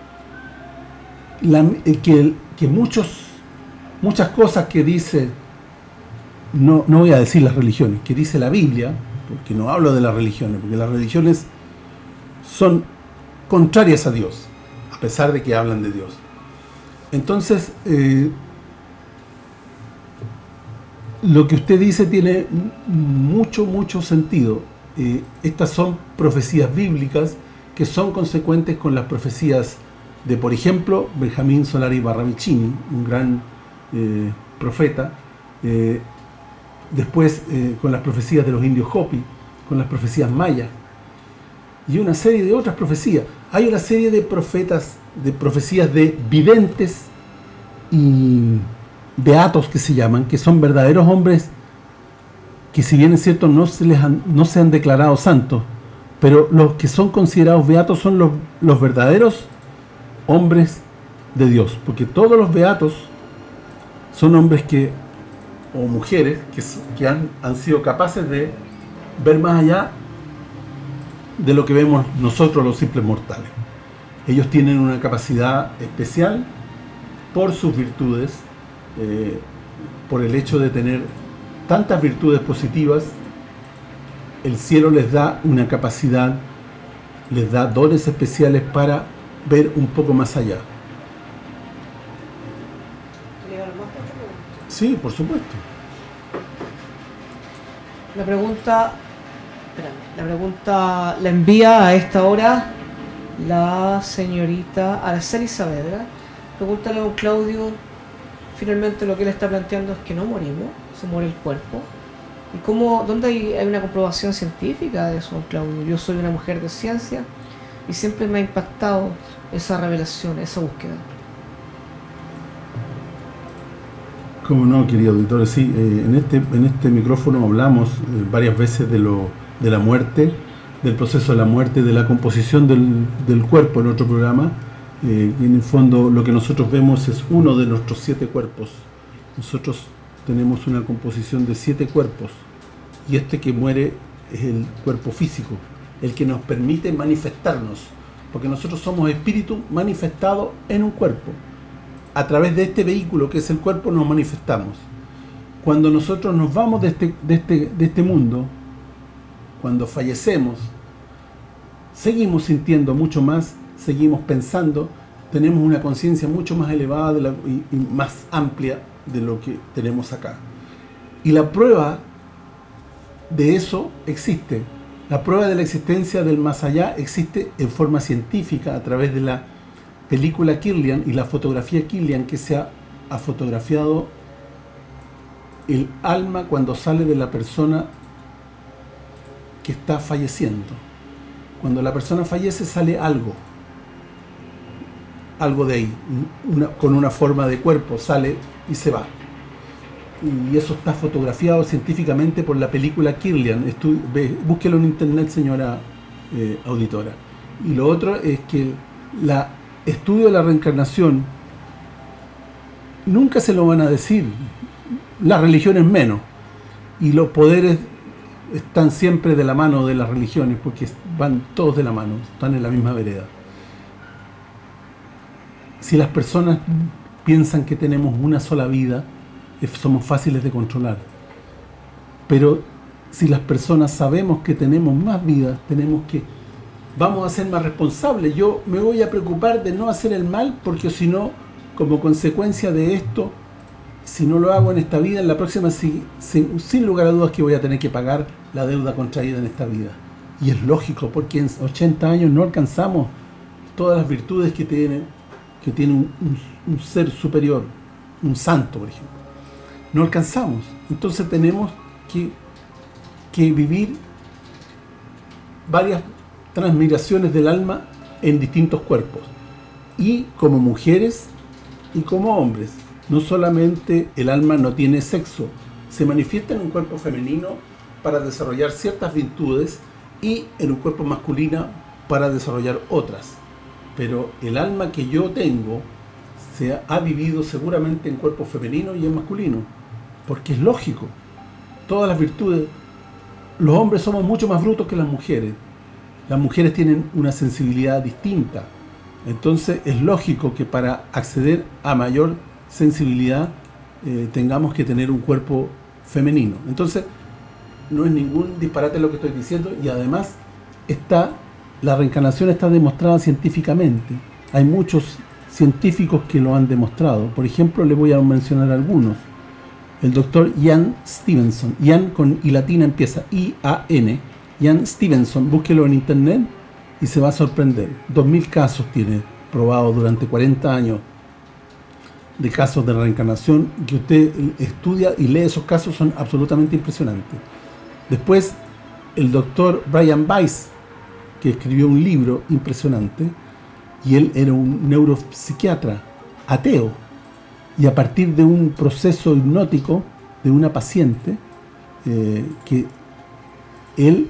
la, eh, que, que muchos, muchas cosas que dice, no, no voy a decir las religiones, que dice la Biblia, porque no hablo de las religiones, porque las religiones son contrarias a Dios, a pesar de que hablan de Dios. Entonces, eh, lo que usted dice tiene mucho, mucho sentido. Eh, estas son profecías bíblicas que son consecuentes con las profecías de, por ejemplo, Benjamín Solari Barramicini, un gran eh, profeta, eh, después eh, con las profecías de los indios Hopi, con las profecías mayas, y una serie de otras profecías. Hay una serie de profetas, de profecías de videntes y beatos que se llaman, que son verdaderos hombres que, si bien es cierto, no se les han, no se han declarado santos, pero los que son considerados beatos son los, los verdaderos hombres de Dios, porque todos los beatos son hombres que, o mujeres que, que han, han sido capaces de ver más allá de lo que vemos nosotros los simples mortales. Ellos tienen una capacidad especial por sus virtudes, eh, por el hecho de tener tantas virtudes positivas. El cielo les da una capacidad, les da dones especiales para ver un poco más allá. Sí, por supuesto. La pregunta, espérame, la pregunta la envía a esta hora la señorita Araceli Saavedra. Pregúntale a don Claudio, finalmente lo que él está planteando es que no morimos, se muere el cuerpo. ¿Y cómo, dónde hay, hay una comprobación científica de eso, don Claudio? Yo soy una mujer de ciencia y siempre me ha impactado esa revelación, esa búsqueda. Cómo no, querido auditor, sí, eh, en este en este micrófono hablamos eh, varias veces de lo de la muerte, del proceso de la muerte, de la composición del, del cuerpo en otro programa. Eh, en el fondo lo que nosotros vemos es uno de nuestros siete cuerpos. Nosotros tenemos una composición de siete cuerpos, y este que muere es el cuerpo físico, el que nos permite manifestarnos, porque nosotros somos espíritu manifestado en un cuerpo. A través de este vehículo que es el cuerpo nos manifestamos. Cuando nosotros nos vamos de este, de este, de este mundo, cuando fallecemos, seguimos sintiendo mucho más, seguimos pensando, tenemos una conciencia mucho más elevada de la, y, y más amplia de lo que tenemos acá. Y la prueba de eso existe. La prueba de la existencia del más allá existe en forma científica a través de la película Kirlian y la fotografía Kirlian, que se ha, ha fotografiado el alma cuando sale de la persona que está falleciendo. Cuando la persona fallece sale algo, algo de ahí, una, con una forma de cuerpo, sale y se va. Y eso está fotografiado científicamente por la película Kirlian. Estu ve, búsquelo en internet, señora eh, auditora. Y lo otro es que la estudio de la reencarnación nunca se lo van a decir, las religiones menos, y los poderes están siempre de la mano de las religiones, porque van todos de la mano, están en la misma vereda. Si las personas piensan que tenemos una sola vida, somos fáciles de controlar, pero si las personas sabemos que tenemos más vidas, tenemos que vamos a ser más responsables. Yo me voy a preocupar de no hacer el mal, porque si no, como consecuencia de esto, si no lo hago en esta vida, en la próxima, sí, sin, sin lugar a dudas que voy a tener que pagar la deuda contraída en esta vida. Y es lógico, porque en ochenta años no alcanzamos todas las virtudes que tiene, que tiene un, un, un ser superior, un santo, por ejemplo. No alcanzamos. Entonces tenemos que, que vivir varias transmigraciones del alma en distintos cuerpos, y como mujeres y como hombres. No solamente el alma no tiene sexo, se manifiesta en un cuerpo femenino para desarrollar ciertas virtudes y en un cuerpo masculino para desarrollar otras, pero el alma que yo tengo se ha, ha vivido seguramente en cuerpo femenino y en masculino, porque es lógico. Todas las virtudes, los hombres somos mucho más brutos que las mujeres. Las mujeres tienen una sensibilidad distinta. Entonces es lógico que para acceder a mayor sensibilidad eh, tengamos que tener un cuerpo femenino. Entonces no es ningún disparate lo que estoy diciendo, y además está la reencarnación está demostrada científicamente. Hay muchos científicos que lo han demostrado. Por ejemplo, le voy a mencionar algunos. El doctor Ian Stevenson. Ian con I latina empieza, I A N. Ian Stevenson, búsquelo en internet, y se va a sorprender. dos mil casos tiene probado durante cuarenta años de casos de reencarnación, que usted estudia y lee esos casos, son absolutamente impresionantes. Después, el doctor Brian Weiss, que escribió un libro impresionante, y él era un neuropsiquiatra ateo, y a partir de un proceso hipnótico de una paciente, eh, que él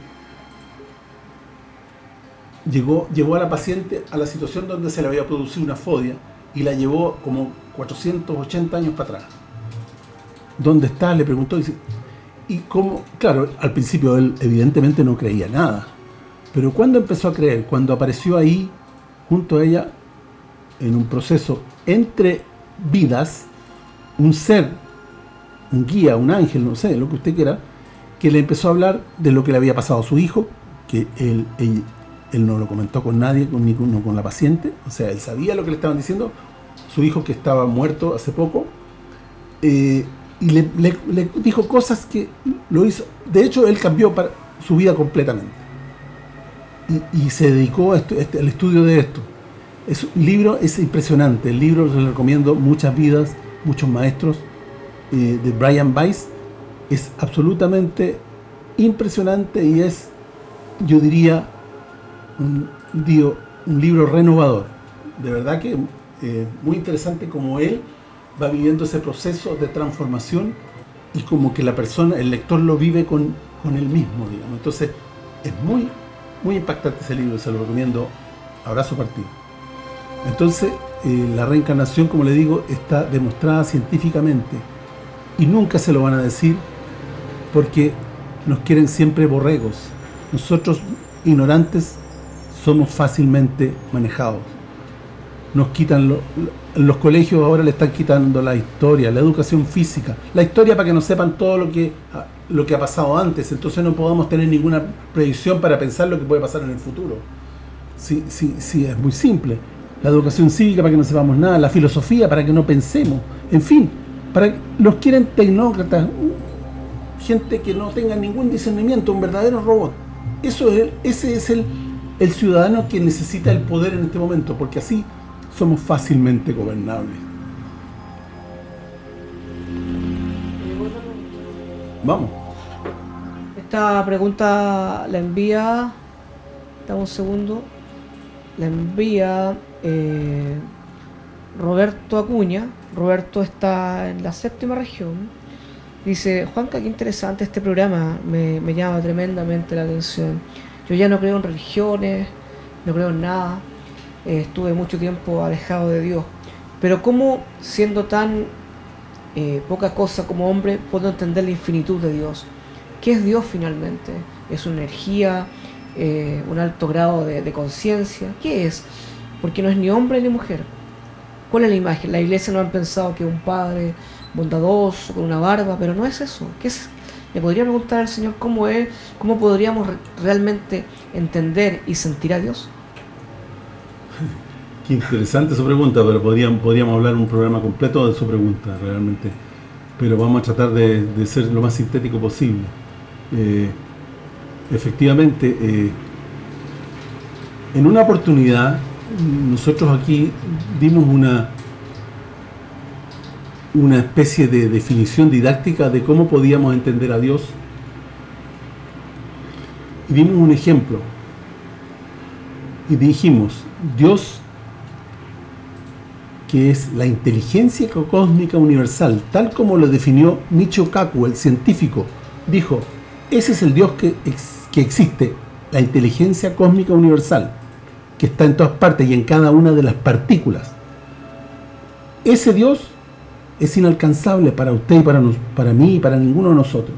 llegó, llevó a la paciente a la situación donde se le había producido una fobia, y la llevó como cuatrocientos ochenta años para atrás. ¿Dónde está? Le preguntó, y, y como, claro, al principio él evidentemente no creía nada, pero cuando empezó a creer, cuando apareció ahí junto a ella en un proceso entre vidas, un ser, un guía, un ángel, no sé, lo que usted quiera, que le empezó a hablar de lo que le había pasado a su hijo, que él, él, él no lo comentó con nadie, con, ni con, no con la paciente, o sea, él sabía lo que le estaban diciendo, su hijo que estaba muerto hace poco, eh, y le, le, le dijo cosas que lo hizo, de hecho él cambió para su vida completamente, y, y se dedicó a esto, este, al estudio de esto. Es, el libro es impresionante, el libro se lo recomiendo, Muchas vidas, muchos maestros, eh, de Brian Weiss, es absolutamente impresionante y es, yo diría, un, digo, un libro renovador. De verdad que eh, muy interesante como él va viviendo ese proceso de transformación y como que la persona, el lector lo vive con, con él mismo, digamos. Entonces, es muy, muy impactante ese libro, se lo recomiendo, abrazo partido. Entonces, eh, la reencarnación, como le digo, está demostrada científicamente y nunca se lo van a decir porque nos quieren siempre borregos. Nosotros, ignorantes, somos fácilmente manejados. Nos quitan, lo, los colegios ahora le están quitando la historia, la educación física, la historia para que no sepan todo lo que, lo que ha pasado antes, entonces no podamos tener ninguna predicción para pensar lo que puede pasar en el futuro. Sí, sí, sí, es muy simple. La educación cívica para que no sepamos nada, la filosofía para que no pensemos, en fin, para los quieren tecnócratas, gente que no tenga ningún discernimiento, un verdadero robot. Eso es el, ese es el, el ciudadano que necesita el poder en este momento, porque así somos fácilmente gobernables. Vamos. Esta pregunta la envía, dame un segundo, la envía eh, Roberto Acuña. Roberto está en la séptima región. Dice: Juanca, qué interesante este programa, me, me llama tremendamente la atención. Yo ya no creo en religiones, no creo en nada, eh, estuve mucho tiempo alejado de Dios, pero ¿cómo, siendo tan eh, poca cosa como hombre, puedo entender la infinitud de Dios? ¿Qué es Dios finalmente? ¿Es una energía, eh, un alto grado de, de conciencia? ¿Qué es? Porque no es ni hombre ni mujer. ¿Cuál es la imagen? La iglesia no han pensado que es un padre bondadoso, con una barba, pero no es eso. ¿Qué es? Le podría preguntar al Señor cómo es, cómo podríamos re realmente entender y sentir a Dios. Qué interesante su pregunta, pero podríamos, podríamos hablar un programa completo de su pregunta, realmente. Pero vamos a tratar de, de ser lo más sintético posible. Eh, efectivamente, eh, en una oportunidad, nosotros aquí dimos una una especie de definición didáctica de cómo podíamos entender a Dios y dimos un ejemplo y dijimos: Dios, que es la inteligencia cósmica universal, tal como lo definió Michio Kaku, el científico, dijo: ese es el Dios que, ex, que existe, la inteligencia cósmica universal, que está en todas partes y en cada una de las partículas. Ese Dios es inalcanzable para usted y para, nos, para mí y para ninguno de nosotros.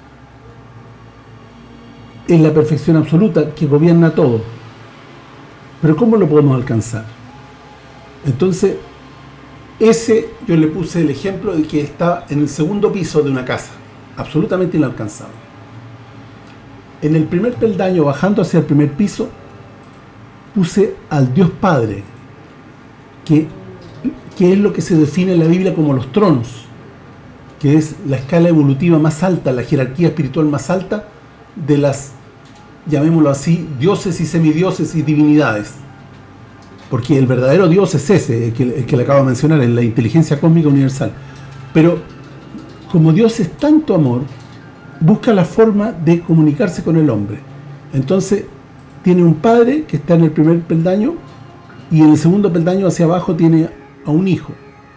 Es la perfección absoluta que gobierna todo. Pero ¿cómo lo podemos alcanzar? Entonces, ese yo le puse el ejemplo de que está en el segundo piso de una casa, absolutamente inalcanzable. En el primer peldaño, bajando hacia el primer piso, puse al Dios Padre, que que es lo que se define en la Biblia como los tronos, que es la escala evolutiva más alta, la jerarquía espiritual más alta de las llamémoslo así, dioses y semidioses y divinidades. Porque el verdadero Dios es ese, el que, el que le acabo de mencionar, es la inteligencia cósmica universal. Pero como Dios es tanto amor, busca la forma de comunicarse con el hombre. Entonces, tiene un padre que está en el primer peldaño, y en el segundo peldaño hacia abajo tiene a un hijo.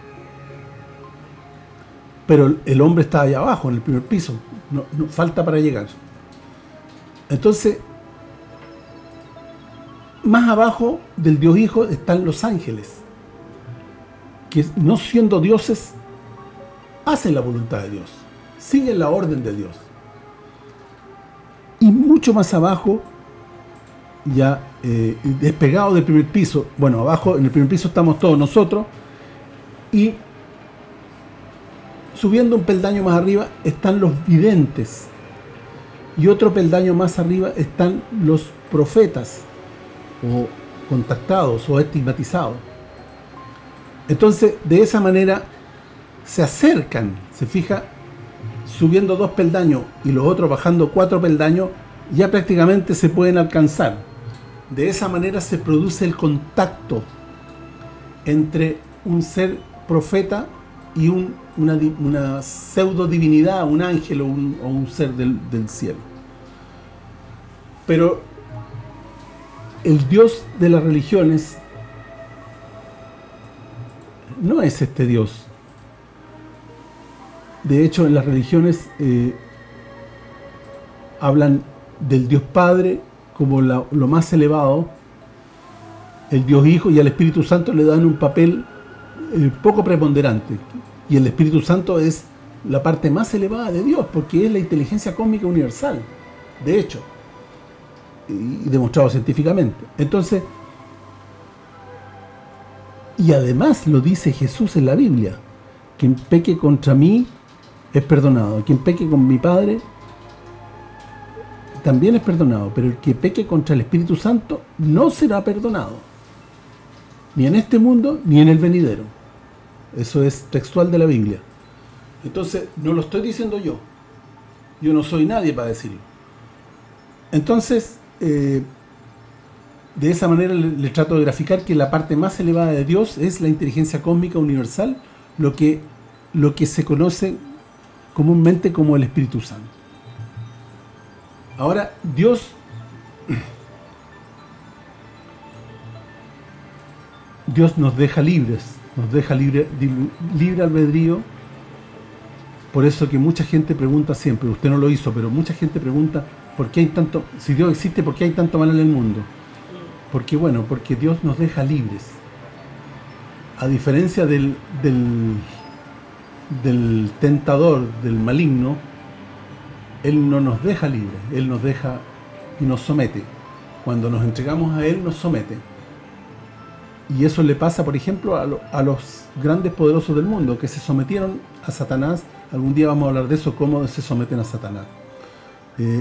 Pero el hombre está allá abajo, en el primer piso, no, no falta para llegar. Entonces, más abajo del Dios Hijo están los ángeles, que no siendo dioses, hacen la voluntad de Dios, siguen la orden de Dios. Y mucho más abajo, ya eh, despegado del primer piso, bueno, abajo en el primer piso estamos todos nosotros, y subiendo un peldaño más arriba están los videntes, y otro peldaño más arriba están los profetas, o contactados, o estigmatizados. Entonces, de esa manera se acercan, se fija, subiendo dos peldaños y los otros bajando cuatro peldaños, ya prácticamente se pueden alcanzar. De esa manera se produce el contacto entre un ser profeta y un, una, una pseudo divinidad, un ángel o un, o un ser del, del cielo. Pero el Dios de las religiones no es este Dios. De hecho, en las religiones eh, hablan del Dios Padre como la, lo más elevado, el Dios Hijo y al Espíritu Santo le dan un papel eh, poco preponderante. Y el Espíritu Santo es la parte más elevada de Dios, porque es la inteligencia cósmica universal, de hecho, y demostrado científicamente. Entonces, y además lo dice Jesús en la Biblia: quien peque contra mí es perdonado, quien peque con mi Padre también es perdonado, pero el que peque contra el Espíritu Santo no será perdonado, ni en este mundo ni en el venidero. Eso es textual de la Biblia. Entonces, no lo estoy diciendo yo, yo no soy nadie para decirlo. Entonces, eh, de esa manera le, le trato de graficar que la parte más elevada de Dios es la inteligencia cósmica universal, lo que, lo que se conoce comúnmente como el Espíritu Santo. Ahora, Dios Dios nos deja libres, nos deja libre, libre albedrío. Por eso que mucha gente pregunta siempre, usted no lo hizo, pero mucha gente pregunta, ¿por qué hay tanto, si Dios existe, por qué hay tanto mal en el mundo? Porque bueno, porque Dios nos deja libres. A diferencia del, del, del tentador, del maligno, Él no nos deja libres, Él nos deja y nos somete. Cuando nos entregamos a Él, nos somete. Y eso le pasa, por ejemplo, a, lo, a los grandes poderosos del mundo, que se sometieron a Satanás. Algún día vamos a hablar de eso, cómo se someten a Satanás. Eh,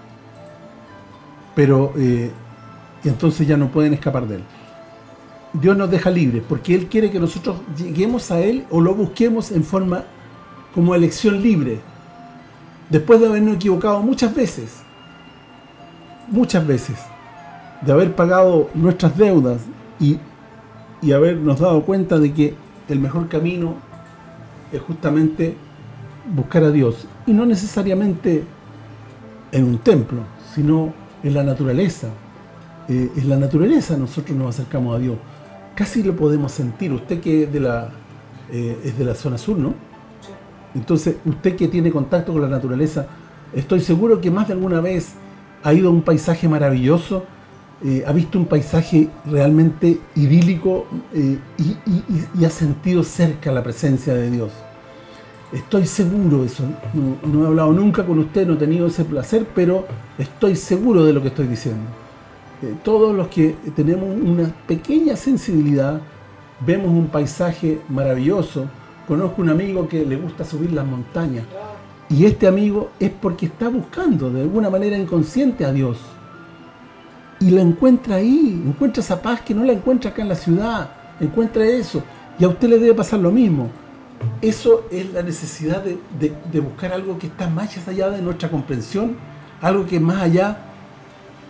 pero, eh, y entonces ya no pueden escapar de Él. Dios nos deja libres, porque Él quiere que nosotros lleguemos a Él o lo busquemos en forma como elección libre. Después de habernos equivocado muchas veces, muchas veces, de haber pagado nuestras deudas y, y habernos dado cuenta de que el mejor camino es justamente buscar a Dios, y no necesariamente en un templo, sino en la naturaleza. Eh, en la naturaleza nosotros nos acercamos a Dios. Casi lo podemos sentir. Usted que es de la, eh, es de la zona sur, ¿no? Entonces, usted que tiene contacto con la naturaleza, estoy seguro que más de alguna vez ha ido a un paisaje maravilloso, eh, ha visto un paisaje realmente idílico eh, y, y, y ha sentido cerca la presencia de Dios. Estoy seguro de eso. No, no he hablado nunca con usted, no he tenido ese placer, pero estoy seguro de lo que estoy diciendo. Eh, todos los que tenemos una pequeña sensibilidad, vemos un paisaje maravilloso. Conozco un amigo que le gusta subir las montañas, y este amigo es porque está buscando de alguna manera inconsciente a Dios, y la encuentra ahí, encuentra esa paz que no la encuentra acá en la ciudad, encuentra eso, y a usted le debe pasar lo mismo. Eso es la necesidad de, de, de buscar algo que está más allá de nuestra comprensión, algo que más allá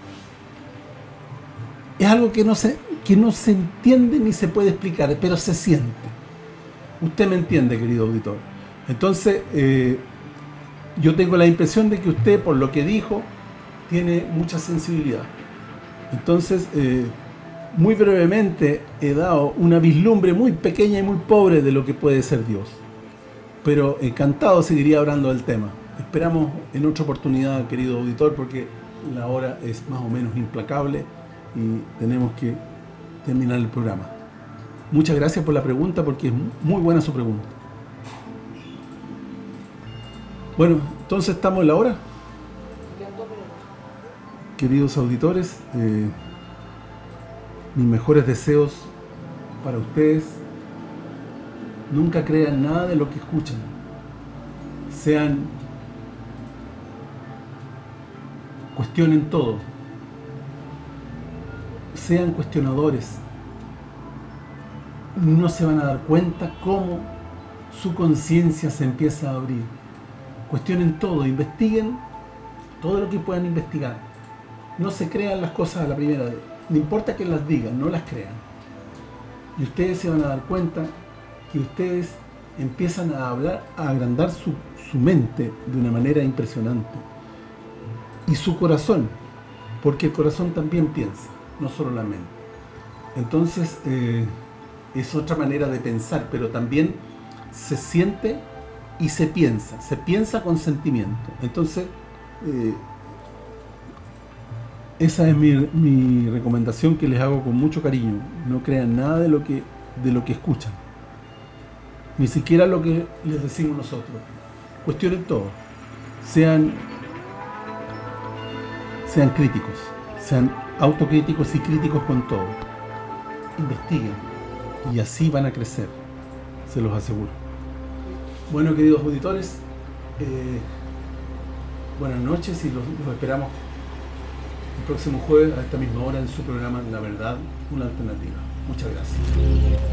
es algo que no se, que no se entiende ni se puede explicar, pero se siente. Usted me entiende, querido auditor. Entonces, eh, yo tengo la impresión de que usted, por lo que dijo, tiene mucha sensibilidad. Entonces, eh, muy brevemente he dado una vislumbre muy pequeña y muy pobre de lo que puede ser Dios. Pero encantado seguiría hablando del tema. Esperamos en otra oportunidad, querido auditor, porque la hora es más o menos implacable y tenemos que terminar el programa. Muchas gracias por la pregunta, porque es muy buena su pregunta. Bueno, entonces estamos en la hora. Queridos auditores, eh, mis mejores deseos para ustedes. Nunca crean nada de lo que escuchan. Sean, cuestionen todo. Sean cuestionadores. No se van a dar cuenta cómo su conciencia se empieza a abrir. Cuestionen todo, investiguen todo lo que puedan investigar. No se crean las cosas a la primera vez. No importa que las digan, no las crean. Y ustedes se van a dar cuenta que ustedes empiezan a hablar, a agrandar su, su mente de una manera impresionante. Y su corazón, porque el corazón también piensa, no solo la mente. Entonces, eh, es otra manera de pensar, pero también se siente y se piensa. Se piensa con sentimiento. Entonces, eh, esa es mi, mi recomendación que les hago con mucho cariño. No crean nada de lo que, de lo que escuchan. Ni siquiera lo que les decimos nosotros. Cuestionen todo. Sean, sean críticos. Sean autocríticos y críticos con todo. Investiguen. Y así van a crecer. Se los aseguro. Bueno, queridos auditores, eh, buenas noches y los, los esperamos el próximo jueves a esta misma hora en su programa La Verdad, una alternativa. Muchas gracias.